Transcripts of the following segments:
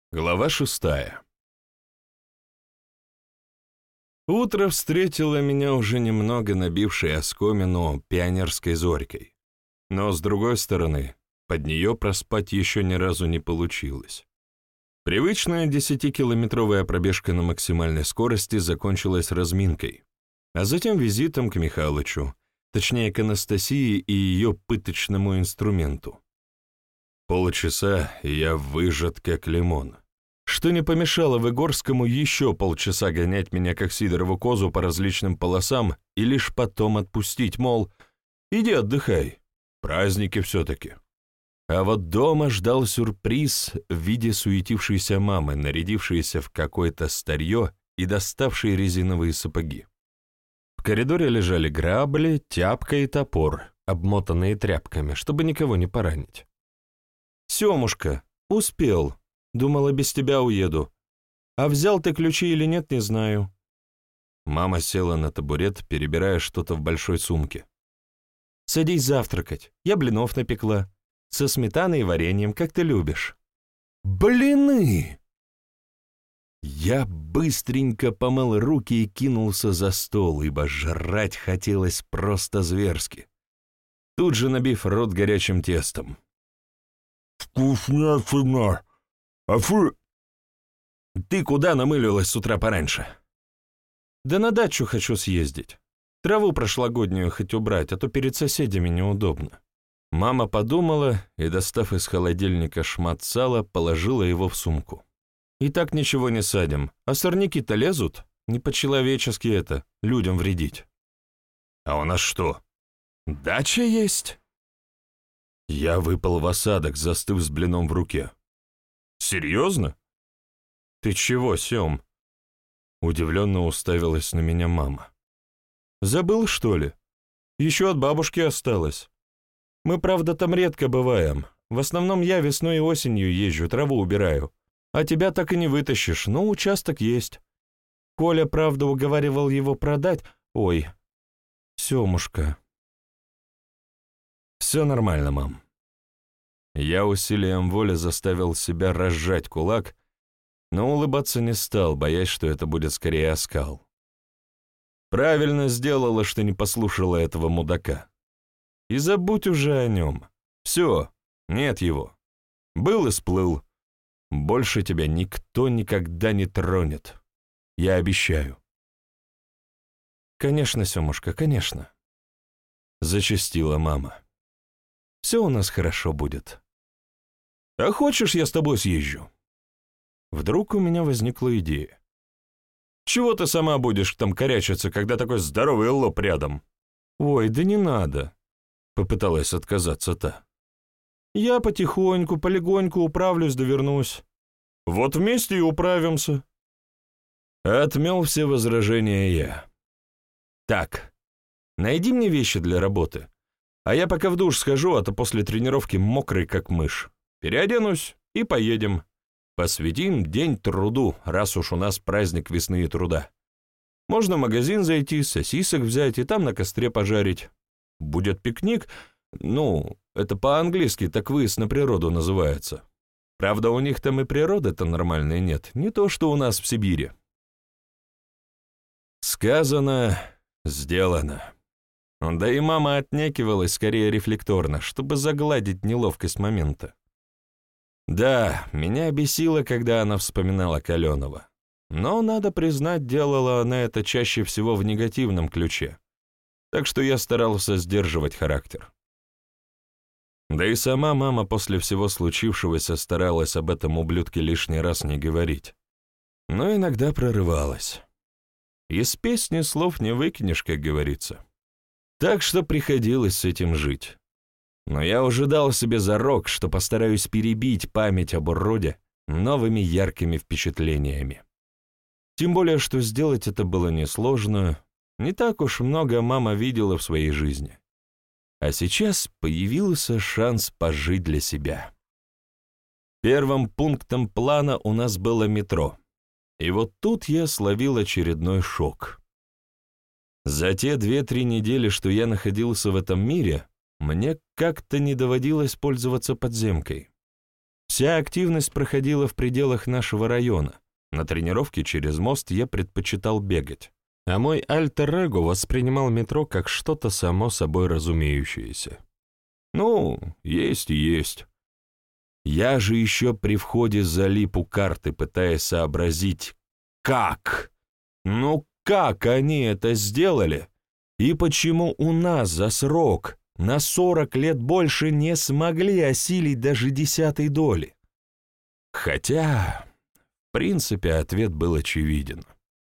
Глава 6. Утро встретило меня уже немного набившей оскомину пионерской зорькой, но, с другой стороны, под нее проспать еще ни разу не получилось. Привычная 10-километровая пробежка на максимальной скорости закончилась разминкой, а затем визитом к Михалычу, точнее к Анастасии и ее пыточному инструменту. Полчаса, и я выжат как лимон, что не помешало Выгорскому еще полчаса гонять меня как Сидорову козу по различным полосам и лишь потом отпустить, мол, иди отдыхай, праздники все-таки. А вот дома ждал сюрприз в виде суетившейся мамы, нарядившейся в какое-то старье и доставшей резиновые сапоги. В коридоре лежали грабли, тяпка и топор, обмотанные тряпками, чтобы никого не поранить. «Семушка, успел. Думала, без тебя уеду. А взял ты ключи или нет, не знаю». Мама села на табурет, перебирая что-то в большой сумке. «Садись завтракать. Я блинов напекла. Со сметаной и вареньем, как ты любишь». «Блины!» Я быстренько помыл руки и кинулся за стол, ибо жрать хотелось просто зверски, тут же набив рот горячим тестом. «Вкуснятина! А фу!» «Ты куда намылилась с утра пораньше?» «Да на дачу хочу съездить. Траву прошлогоднюю хоть убрать, а то перед соседями неудобно». Мама подумала и, достав из холодильника шмат сала, положила его в сумку. «И так ничего не садим, а сорняки-то лезут. Не по-человечески это, людям вредить». «А у нас что, дача есть?» Я выпал в осадок, застыв с блином в руке. «Серьезно?» «Ты чего, Сем?» Удивленно уставилась на меня мама. «Забыл, что ли? Еще от бабушки осталось. Мы, правда, там редко бываем. В основном я весной и осенью езжу, траву убираю. А тебя так и не вытащишь, но участок есть. Коля, правда, уговаривал его продать. Ой, Семушка». «Все нормально, мам». Я усилием воли заставил себя разжать кулак, но улыбаться не стал, боясь, что это будет скорее оскал. Правильно сделала, что не послушала этого мудака. И забудь уже о нем. Все, нет его. Был и сплыл. Больше тебя никто никогда не тронет. Я обещаю. «Конечно, Семушка, конечно», — зачастила мама. «Все у нас хорошо будет». «А хочешь, я с тобой съезжу?» Вдруг у меня возникла идея. «Чего ты сама будешь там корячиться, когда такой здоровый лоб рядом?» «Ой, да не надо», — попыталась отказаться та. «Я потихоньку, полегоньку управлюсь да вернусь. Вот вместе и управимся». Отмел все возражения я. «Так, найди мне вещи для работы, а я пока в душ схожу, а то после тренировки мокрый как мышь. Переоденусь и поедем. Посвятим день труду, раз уж у нас праздник весны и труда. Можно в магазин зайти, сосисок взять и там на костре пожарить. Будет пикник, ну, это по-английски так выезд на природу называется. Правда, у них там и природы-то нормальной нет, не то что у нас в Сибири». Сказано, сделано. Да и мама отнекивалась скорее рефлекторно, чтобы загладить неловкость момента. Да, меня бесило, когда она вспоминала Каленова. Но, надо признать, делала она это чаще всего в негативном ключе. Так что я старался сдерживать характер. Да и сама мама после всего случившегося старалась об этом ублюдке лишний раз не говорить. Но иногда прорывалась. Из песни слов не выкинешь, как говорится. Так что приходилось с этим жить. Но я уже дал себе зарок, что постараюсь перебить память об уроде новыми яркими впечатлениями. Тем более, что сделать это было несложно, не так уж много мама видела в своей жизни. А сейчас появился шанс пожить для себя. Первым пунктом плана у нас было метро. И вот тут я словил очередной шок. За те 2-3 недели, что я находился в этом мире, мне как-то не доводилось пользоваться подземкой. Вся активность проходила в пределах нашего района. На тренировке через мост я предпочитал бегать, а мой альтер-эго воспринимал метро как что-то само собой разумеющееся. Ну, есть и есть. Я же еще при входе залип у карты, пытаясь сообразить, как? Ну как они это сделали? И почему у нас за срок на 40 лет больше не смогли осилить даже 10 доли? Хотя, в принципе, ответ был очевиден.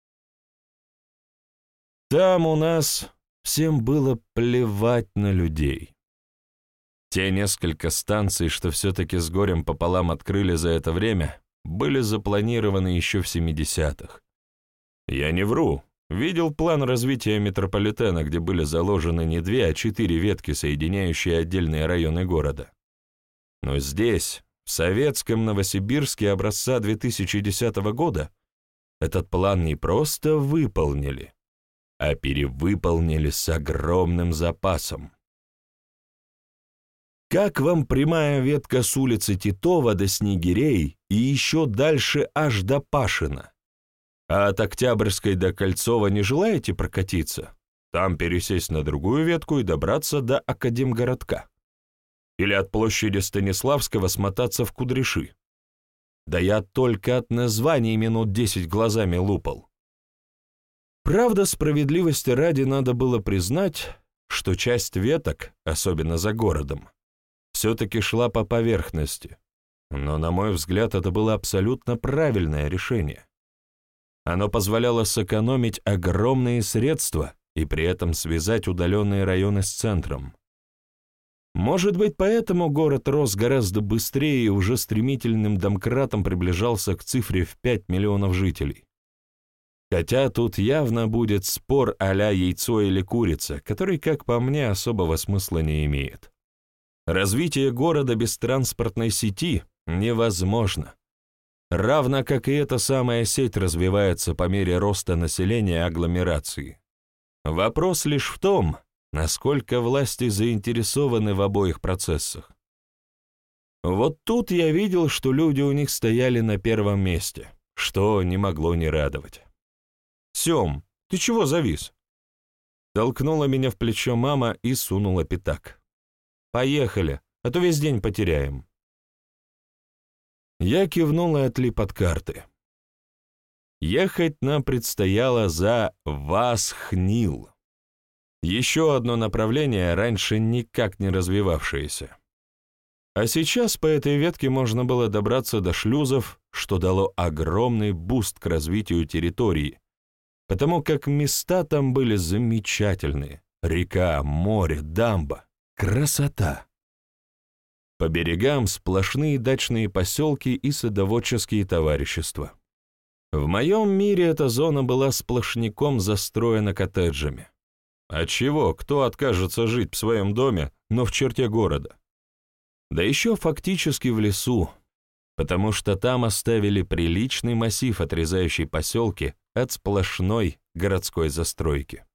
Там у нас всем было плевать на людей. Те несколько станций, что все-таки с горем пополам открыли за это время, были запланированы еще в 70-х. Я не вру, видел план развития метрополитена, где были заложены не 2, а 4 ветки, соединяющие отдельные районы города. Но здесь, в советском Новосибирске образца 2010 года, этот план не просто выполнили, а перевыполнили с огромным запасом. Как вам прямая ветка с улицы Титова до Снегирей и еще дальше аж до Пашина? А от Октябрьской до Кольцова не желаете прокатиться? Там пересесть на другую ветку и добраться до Академгородка. Или от площади Станиславского смотаться в Кудряши. Да я только от названий минут 10 глазами лупал. Правда, справедливости ради надо было признать, что часть веток, особенно за городом, все-таки шла по поверхности, но, на мой взгляд, это было абсолютно правильное решение. Оно позволяло сэкономить огромные средства и при этом связать удаленные районы с центром. Может быть, поэтому город рос гораздо быстрее и уже стремительным домкратом приближался к цифре в 5 миллионов жителей. Хотя тут явно будет спор а-ля яйцо или курица, который, как по мне, особого смысла не имеет. Развитие города без транспортной сети невозможно. Равно как и эта самая сеть развивается по мере роста населения агломерации. Вопрос лишь в том, насколько власти заинтересованы в обоих процессах. Вот тут я видел, что люди у них стояли на первом месте, что не могло не радовать. «Сем, ты чего завис?» Толкнула меня в плечо мама и сунула пятак. «Поехали, а то весь день потеряем». Я кивнул и отлип от карты. Ехать нам предстояло за Восхнил. Еще одно направление, раньше никак не развивавшееся. А сейчас по этой ветке можно было добраться до шлюзов, что дало огромный буст к развитию территории, потому как места там были замечательные. Река, море, дамба. Красота! По берегам сплошные дачные поселки и садоводческие товарищества. В моем мире эта зона была сплошняком застроена коттеджами. Отчего, кто откажется жить в своем доме, но в черте города? Да еще фактически в лесу, потому что там оставили приличный массив, отрезающий поселки от сплошной городской застройки.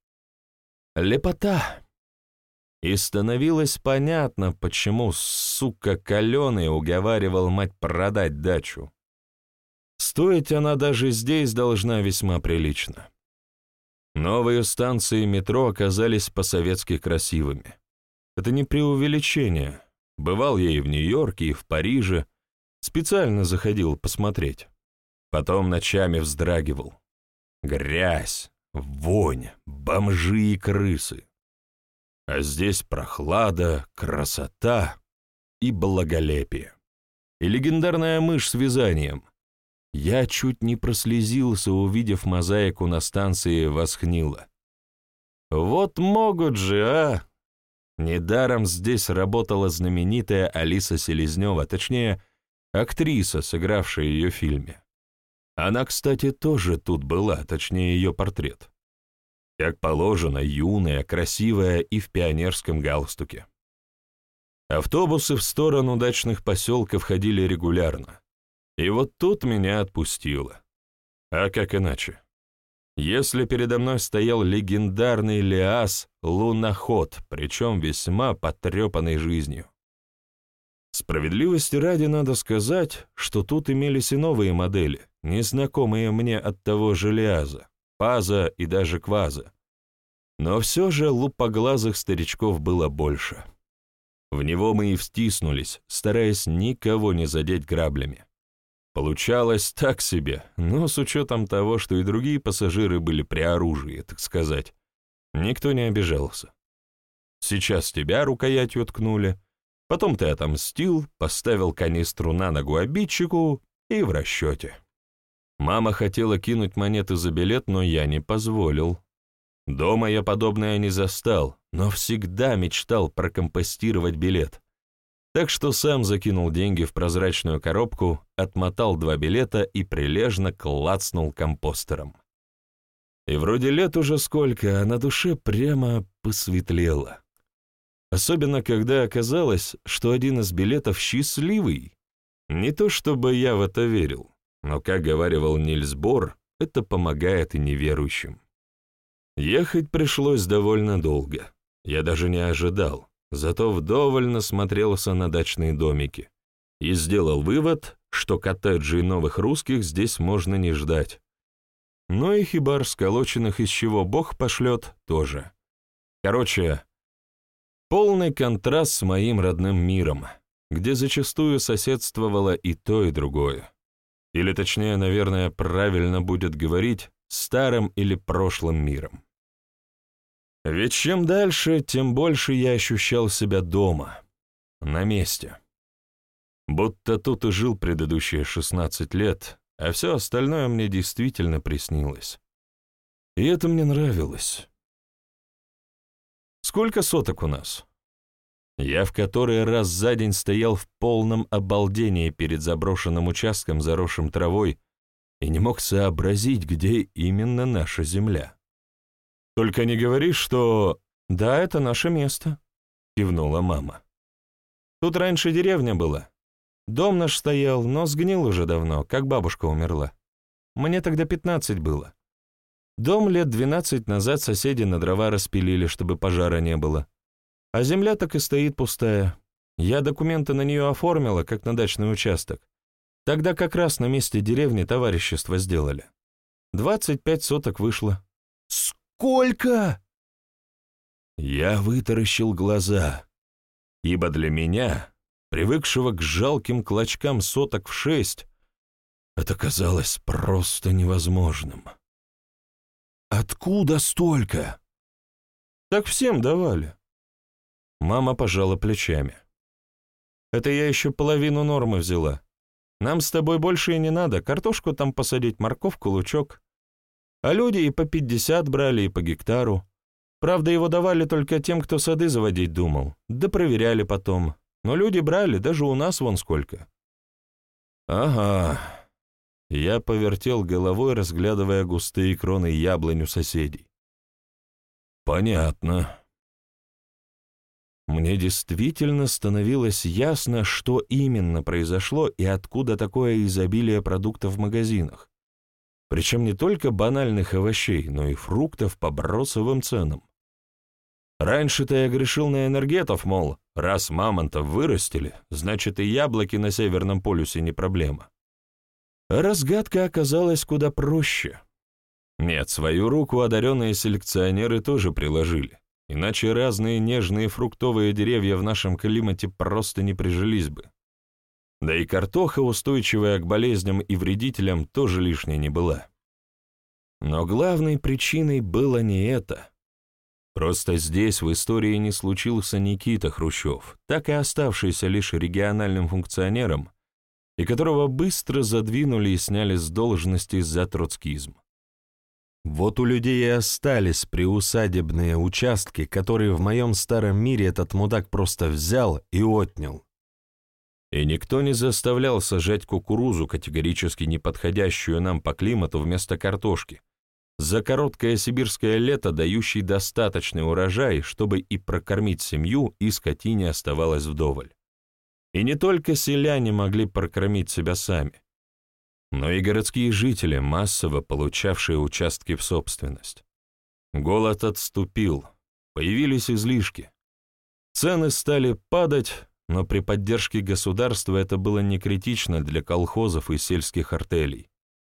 Лепота! И становилось понятно, почему, сука, Каленый уговаривал мать продать дачу. Стоить она даже здесь должна весьма прилично. Новые станции метро оказались по-советски красивыми. Это не преувеличение. Бывал я и в Нью-Йорке, и в Париже. Специально заходил посмотреть. Потом ночами вздрагивал. Грязь, вонь, бомжи и крысы. А здесь прохлада, красота и благолепие. И легендарная мышь с вязанием. Я чуть не прослезился, увидев мозаику на станции Восхнила. Вот могут же, а! Недаром здесь работала знаменитая Алиса Селезнева, точнее, актриса, сыгравшая ее в фильме. Она, кстати, тоже тут была, точнее, ее портрет. Как положено, юная, красивая и в пионерском галстуке. Автобусы в сторону дачных поселков ходили регулярно. И вот тут меня отпустило. А как иначе? Если передо мной стоял легендарный Лиас луноход, причем весьма потрепанный жизнью. Справедливости ради надо сказать, что тут имелись и новые модели, незнакомые мне от того железа, паза и даже кваза. Но все же лупоглазых старичков было больше. В него мы и втиснулись, стараясь никого не задеть граблями. Получалось так себе, но с учетом того, что и другие пассажиры были при оружии, так сказать, никто не обижался. Сейчас тебя рукоятью ткнули, потом ты отомстил, поставил канистру на ногу обидчику и в расчете. Мама хотела кинуть монеты за билет, но я не позволил. Дома я подобное не застал, но всегда мечтал прокомпостировать билет. Так что сам закинул деньги в прозрачную коробку, отмотал 2 билета и прилежно клацнул компостером. И вроде лет уже сколько, а на душе прямо посветлело. Особенно, когда оказалось, что один из билетов счастливый. Не то чтобы я в это верил, но, как говаривал Нильс Бор, это помогает и неверующим. Ехать пришлось довольно долго. Я даже не ожидал, зато вдоволь насмотрелся на дачные домики и сделал вывод, что коттеджей новых русских здесь можно не ждать. Но и хибар, сколоченных из чего Бог пошлет, тоже. Короче, полный контраст с моим родным миром, где зачастую соседствовало и то, и другое. Или точнее, наверное, правильно будет говорить, старым или прошлым миром. Ведь чем дальше, тем больше я ощущал себя дома, на месте. Будто тут и жил предыдущие 16 лет, а все остальное мне действительно приснилось. И это мне нравилось. Сколько соток у нас? Я в который раз за день стоял в полном обалдении перед заброшенным участком, заросшим травой, и не мог сообразить, где именно наша земля. «Только не говори, что...» «Да, это наше место», — кивнула мама. «Тут раньше деревня была. Дом наш стоял, но сгнил уже давно, как бабушка умерла. Мне тогда 15 было. Дом лет 12 назад соседи на дрова распилили, чтобы пожара не было. А земля так и стоит пустая. Я документы на нее оформила, как на дачный участок. Тогда как раз на месте деревни товарищество сделали. 25 соток вышло». «Сколько?» Я вытаращил глаза, ибо для меня, привыкшего к жалким клочкам соток в 6, это казалось просто невозможным. «Откуда столько?» «Так всем давали». Мама пожала плечами. «Это я еще половину нормы взяла. Нам с тобой больше и не надо, картошку там посадить, морковку, лучок. А люди и по 50 брали, и по гектару. Правда, его давали только тем, кто сады заводить думал, да проверяли потом. Но люди брали, даже у нас вон сколько». «Ага». Я повертел головой, разглядывая густые кроны яблонь у соседей. «Понятно». Мне действительно становилось ясно, что именно произошло и откуда такое изобилие продуктов в магазинах. Причем не только банальных овощей, но и фруктов по бросовым ценам. Раньше-то я грешил на энергетов, мол, раз мамонтов вырастили, значит и яблоки на Северном полюсе не проблема. А разгадка оказалась куда проще. Нет, свою руку одаренные селекционеры тоже приложили, иначе разные нежные фруктовые деревья в нашем климате просто не прижились бы. Да и картоха, устойчивая к болезням и вредителям, тоже лишней не была. Но главной причиной было не это. Просто здесь в истории не случился Никита Хрущев, так и оставшийся лишь региональным функционером, и которого быстро задвинули и сняли с должности за троцкизм. Вот у людей и остались приусадебные участки, которые в моем старом мире этот мудак просто взял и отнял. И никто не заставлял сажать кукурузу, категорически не подходящую нам по климату, вместо картошки, за короткое сибирское лето дающий достаточный урожай, чтобы и прокормить семью, и скотине оставалось вдоволь. И не только селяне могли прокормить себя сами, но и городские жители, массово получавшие участки в собственность. Голод отступил, появились излишки. Цены стали падать, но при поддержке государства это было не критично для колхозов и сельских артелей.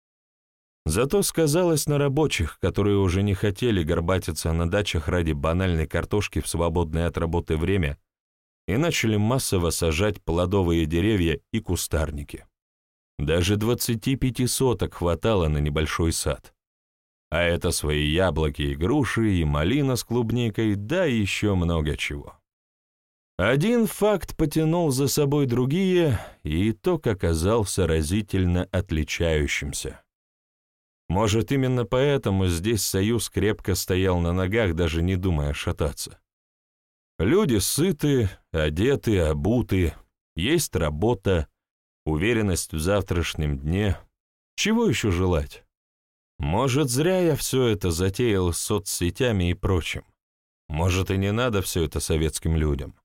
Зато сказалось на рабочих, которые уже не хотели горбатиться на дачах ради банальной картошки в свободное от работы время и начали массово сажать плодовые деревья и кустарники. Даже 25 соток хватало на небольшой сад. А это свои яблоки и груши, и малина с клубникой, да и еще много чего. Один факт потянул за собой другие, и итог оказался разительно отличающимся. Может, именно поэтому здесь Союз крепко стоял на ногах, даже не думая шататься. Люди сыты, одеты, обуты, есть работа, уверенность в завтрашнем дне. Чего еще желать? Может, зря я все это затеял с соцсетями и прочим. Может, и не надо все это советским людям.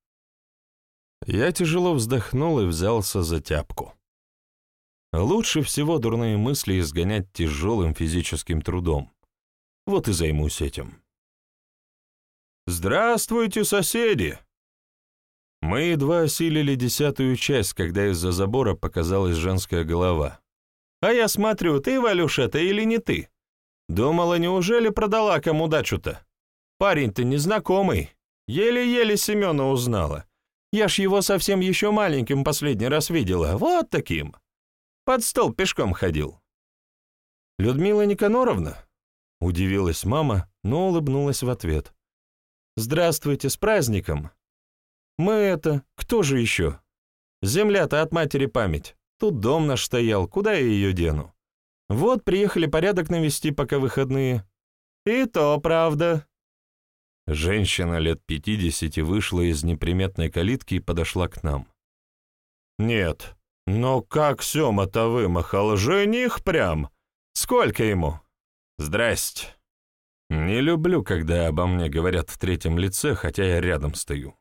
Я тяжело вздохнул и взялся за тяпку. Лучше всего дурные мысли изгонять тяжелым физическим трудом. Вот и займусь этим. «Здравствуйте, соседи!» Мы едва осилили 10-ю часть, когда из-за забора показалась женская голова. «А я смотрю, ты, Валюш, это или не ты? Думала, неужели продала кому дачу-то? Парень-то незнакомый. Еле-еле Семена узнала. Я ж его совсем еще маленьким последний раз видела. Вот таким. Под стол пешком ходил». «Людмила Никаноровна?» — удивилась мама, но улыбнулась в ответ. «Здравствуйте, с праздником. Кто же еще? Земля-то от матери память. Тут дом наш стоял, куда я ее дену? Вот приехали порядок навести, пока выходные». «И то правда». Женщина лет 50 вышла из неприметной калитки и подошла к нам. «Нет, но как Сёма-то вымахал, жених прям! Сколько ему?» «Здрасте». Не люблю, когда обо мне говорят в третьем лице, хотя я рядом стою.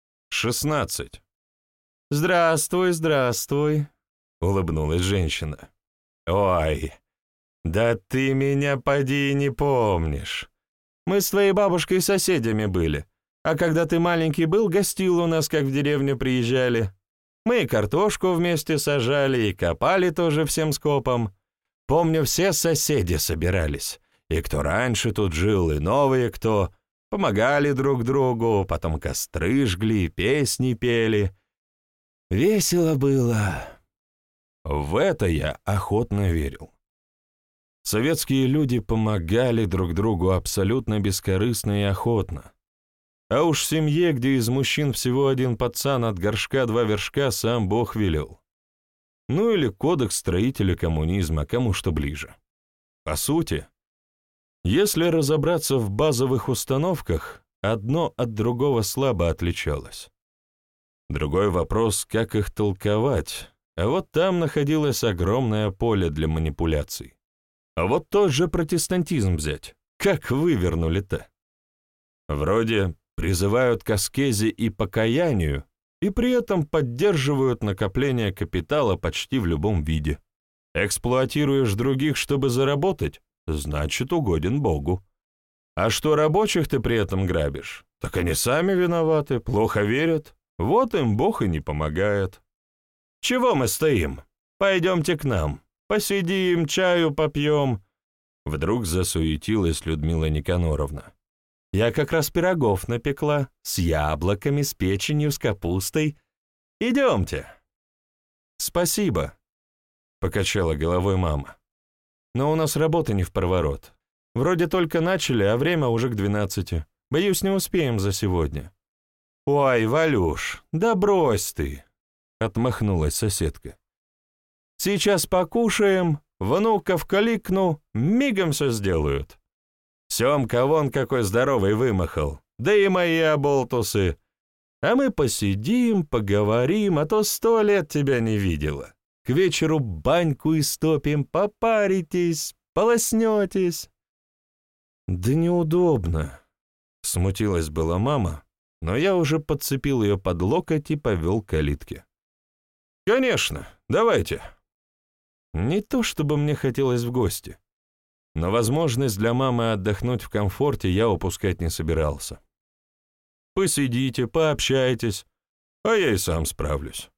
16. «Здравствуй, здравствуй», — улыбнулась женщина. «Ой, да ты меня поди не помнишь. Мы с твоей бабушкой соседями были, а когда ты маленький был, гостил у нас, как в деревню приезжали. Мы и картошку вместе сажали, и копали тоже всем скопом. Помню, все соседи собирались, и кто раньше тут жил, и новые кто, помогали друг другу, потом костры жгли, песни пели. Весело было». В это я охотно верил. Советские люди помогали друг другу абсолютно бескорыстно и охотно. А уж в семье, где из мужчин всего один пацан, от горшка 2 вершка, сам Бог велел. Ну или кодекс строителя коммунизма, кому что ближе. По сути, если разобраться в базовых установках, одно от другого слабо отличалось. Другой вопрос, как их толковать, а вот там находилось огромное поле для манипуляций. А вот тот же протестантизм взять, как вывернули-то? Вроде призывают к аскезе и покаянию, и при этом поддерживают накопление капитала почти в любом виде. Эксплуатируешь других, чтобы заработать, значит, угоден Богу. А что рабочих ты при этом грабишь? Так они сами виноваты, плохо верят, вот им Бог и не помогает. Чего мы стоим? Пойдемте к нам. Посидим, чаю попьем». Вдруг засуетилась Людмила Никаноровна. «Я как раз пирогов напекла, с яблоками, с печенью, с капустой. Идемте». «Спасибо», — покачала головой мама. «Но у нас работа не впроворот. Вроде только начали, а время уже к 12. Боюсь, не успеем за сегодня». «Ой, Валюш, да брось ты», — отмахнулась соседка. «Сейчас покушаем, внуков кликну, мигом все сделают. Семка вон какой здоровый вымахал, да и мои оболтусы. А мы посидим, поговорим, а то 100 лет тебя не видела. К вечеру баньку истопим, попаритесь, полоснетесь». «Да неудобно», — смутилась была мама, но я уже подцепил ее под локоть и повел к калитке. «Конечно, давайте». Не то чтобы мне хотелось в гости, но возможность для мамы отдохнуть в комфорте я упускать не собирался. Посидите, пообщайтесь, а я и сам справлюсь».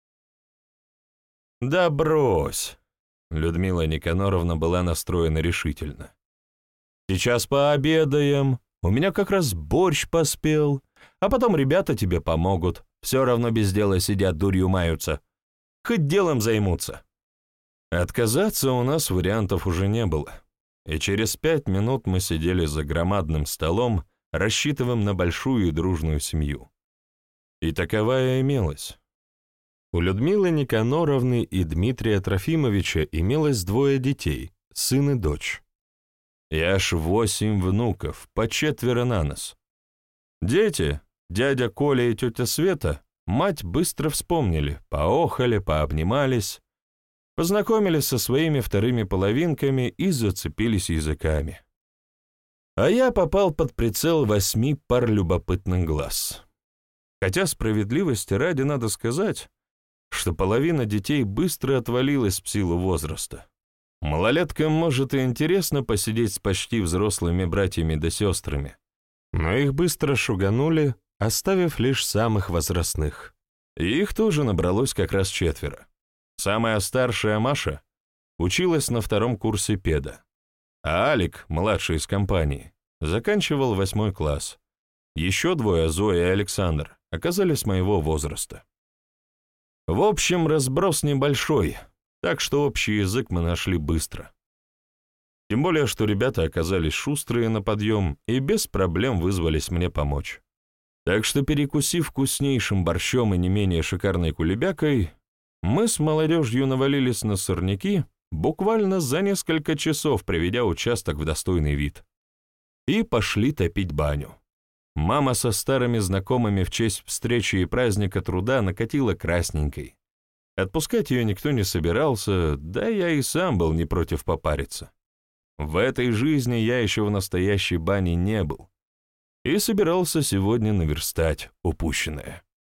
«Да брось!» — Людмила Никаноровна была настроена решительно. «Сейчас пообедаем, у меня как раз борщ поспел, а потом ребята тебе помогут, все равно без дела сидят, дурью маются. Хоть делом займутся». Отказаться у нас вариантов уже не было, и через 5 минут мы сидели за громадным столом, рассчитываем на большую и дружную семью. И таковая имелась. У Людмилы Никаноровны и Дмитрия Трофимовича имелось 2 детей, сын и дочь. И аж 8 внуков, по 4 на нос. Дети, дядя Коля и тетя Света, мать быстро вспомнили, поохали, пообнимались, познакомились со своими вторыми половинками и зацепились языками. А я попал под прицел 8 пар любопытных глаз. Хотя справедливости ради надо сказать, что половина детей быстро отвалилась в силу возраста. Малолеткам, может, и интересно посидеть с почти взрослыми братьями да сестрами, но их быстро шуганули, оставив лишь самых возрастных. И их тоже набралось как раз 4. Самая старшая Маша училась на 2 курсе педа, а Алик, младший из компании, заканчивал 8 класс. Еще 2, Зоя и Александр, оказались моего возраста. В общем, разброс небольшой, так что общий язык мы нашли быстро. Тем более, что ребята оказались шустрые на подъем и без проблем вызвались мне помочь. Так что, перекусив вкуснейшим борщом и не менее шикарной кулебякой, мы с молодежью навалились на сорняки, буквально за несколько часов приведя участок в достойный вид, и пошли топить баню. Мама со старыми знакомыми в честь встречи и праздника труда накатила красненькой. Отпускать ее никто не собирался, да я и сам был не против попариться. В этой жизни я еще в настоящей бане не был и собирался сегодня наверстать упущенное.